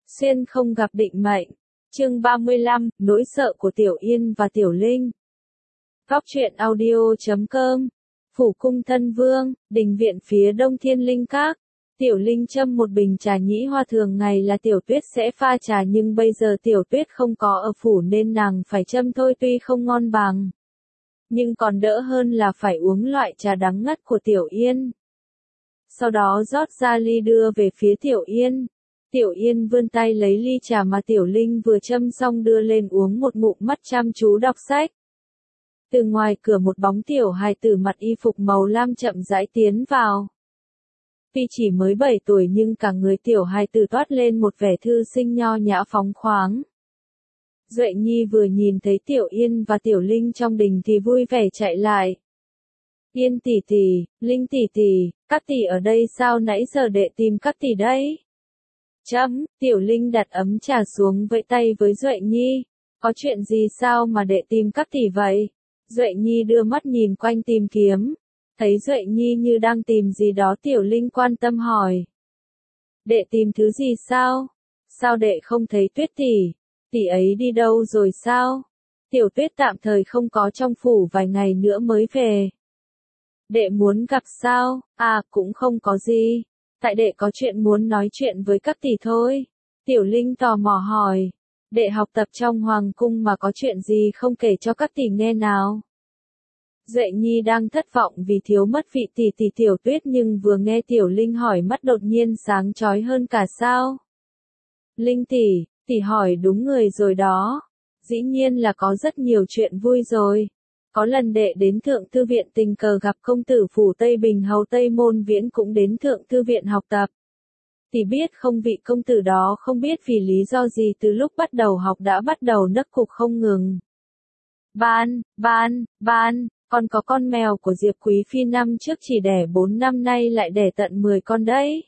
Xuyên không gặp định mệnh. Chương 35, nỗi sợ của Tiểu Yên và Tiểu Linh. Góc truyện audio.com. Phủ cung thân vương, đình viện phía đông Thiên Linh Các. Tiểu Linh châm một bình trà nhĩ hoa, thường ngày là Tiểu Tuyết sẽ pha trà, nhưng bây giờ Tiểu Tuyết không có ở phủ nên nàng phải châm thôi, tuy không ngon bằng, nhưng còn đỡ hơn là phải uống loại trà đắng ngắt của Tiểu Yên. Sau đó rót ra ly đưa về phía Tiểu Yên. Tiểu Yên vươn tay lấy ly trà mà Tiểu Linh vừa châm xong đưa lên uống một ngụm, mắt chăm chú đọc sách. Từ ngoài cửa một bóng tiểu hài tử mặc y phục màu lam chậm rãi tiến vào. Tuy chỉ mới 7 tuổi nhưng cả người tiểu hài tử toát lên một vẻ thư sinh nho nhã phóng khoáng. Duệ Nhi vừa nhìn thấy Tiểu Yên và Tiểu Linh trong đình thì vui vẻ chạy lại. Yên tỷ tỷ, Linh tỷ tỷ, các tỷ ở đây sao, nãy giờ đệ tìm các tỷ đấy. Tiểu Linh đặt ấm trà xuống vẫy tay với Duệ Nhi. Có chuyện gì sao mà đệ tìm các tỷ vậy? Duệ Nhi đưa mắt nhìn quanh tìm kiếm. Thấy Duệ Nhi như đang tìm gì đó, Tiểu Linh quan tâm hỏi. Đệ tìm thứ gì sao? Sao đệ không thấy Tuyết tỷ? Tỷ ấy đi đâu rồi sao? Tiểu Tuyết tạm thời không có trong phủ, vài ngày nữa mới về. Đệ muốn gặp sao? À, cũng không có gì. Tại đệ có chuyện muốn nói chuyện với các tỷ thôi. Tiểu Linh tò mò hỏi. Đệ học tập trong hoàng cung mà có chuyện gì không kể cho các tỷ nghe nào? Duệ Nhi đang thất vọng vì thiếu mất vị tỷ tỷ Tiểu Tuyết, nhưng vừa nghe Tiểu Linh hỏi mắt đột nhiên sáng chói hơn cả sao. Linh tỷ, tỷ hỏi đúng người rồi đó. Dĩ nhiên là có rất nhiều chuyện vui rồi. Có lần đệ đến Thượng Thư Viện tình cờ gặp công tử phủ Tây Bình hầu Tây Môn Viễn cũng đến Thượng Thư Viện học tập. Tỷ biết không, vị công tử đó không biết vì lý do gì từ lúc bắt đầu học đã bắt đầu nấc cục không ngừng. Ban, còn có con mèo của Diệp Quý Phi năm trước chỉ đẻ 4 năm nay lại đẻ tận 10 con đấy.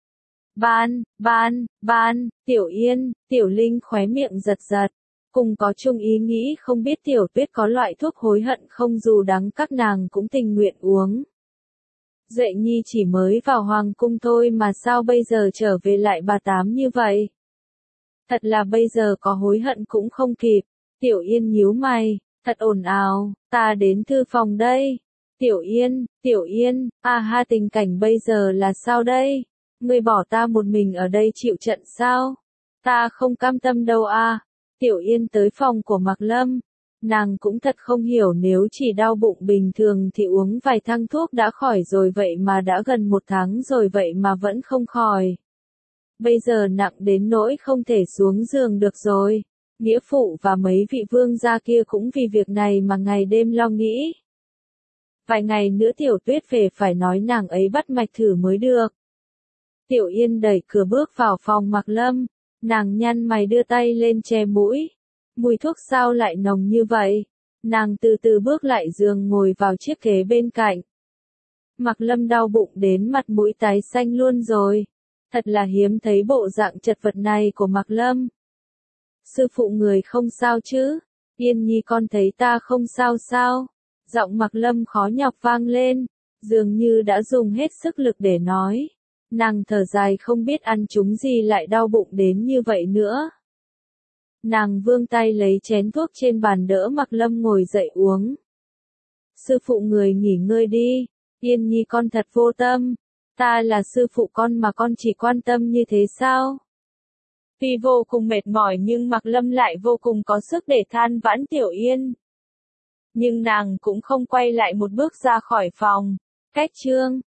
Tiểu Yên, Tiểu Linh khóe miệng giật giật. Cùng có chung ý nghĩ không biết Tiểu Tuyết có loại thuốc hối hận không, dù đắng các nàng cũng tình nguyện uống. Duệ Nhi chỉ mới vào hoàng cung thôi mà sao bây giờ trở về lại bà tám như vậy? Thật là bây giờ có hối hận cũng không kịp. Tiểu Yên nhíu mày, thật ồn ào, ta đến thư phòng đây. Tiểu Yên, ha, tình cảnh bây giờ là sao đây? Ngươi bỏ ta một mình ở đây chịu trận sao? Ta không cam tâm đâu a. Tiểu Yên tới phòng của Mạc Lâm. Nàng cũng thật không hiểu, nếu chỉ đau bụng bình thường thì uống vài thang thuốc đã khỏi rồi, vậy mà đã gần 1 tháng rồi vậy mà vẫn không khỏi. Bây giờ nặng đến nỗi không thể xuống giường được rồi. Nghĩa phụ và mấy vị vương gia kia cũng vì việc này mà ngày đêm lo nghĩ. Vài ngày nữa Tiểu Tuyết về phải nói nàng ấy bắt mạch thử mới được. Tiểu Yên đẩy cửa bước vào phòng Mạc Lâm. Nàng nhăn mày đưa tay lên che mũi. Mùi thuốc sao lại nồng như vậy? Nàng từ từ bước lại giường ngồi vào chiếc ghế bên cạnh. Mạc Lâm đau bụng đến mặt mũi tái xanh luôn rồi. Thật là hiếm thấy bộ dạng chật vật này của Mạc Lâm. Sư phụ người không sao chứ? Yên Nhi con thấy ta không sao sao? Giọng Mạc Lâm khó nhọc vang lên, dường như đã dùng hết sức lực để nói. Nàng thở dài không biết ăn trúng gì lại đau bụng đến như vậy nữa. Nàng vươn tay lấy chén thuốc trên bàn đỡ Mạc Lâm ngồi dậy uống. Sư phụ người nghỉ ngơi đi. Yên Nhi con thật vô tâm. Ta là sư phụ con mà con chỉ quan tâm như thế sao? Tuy vô cùng mệt mỏi nhưng Mạc Lâm lại vô cùng có sức để than vãn Tiểu Yên. Nhưng nàng cũng không quay lại một bước ra khỏi phòng. Cách chương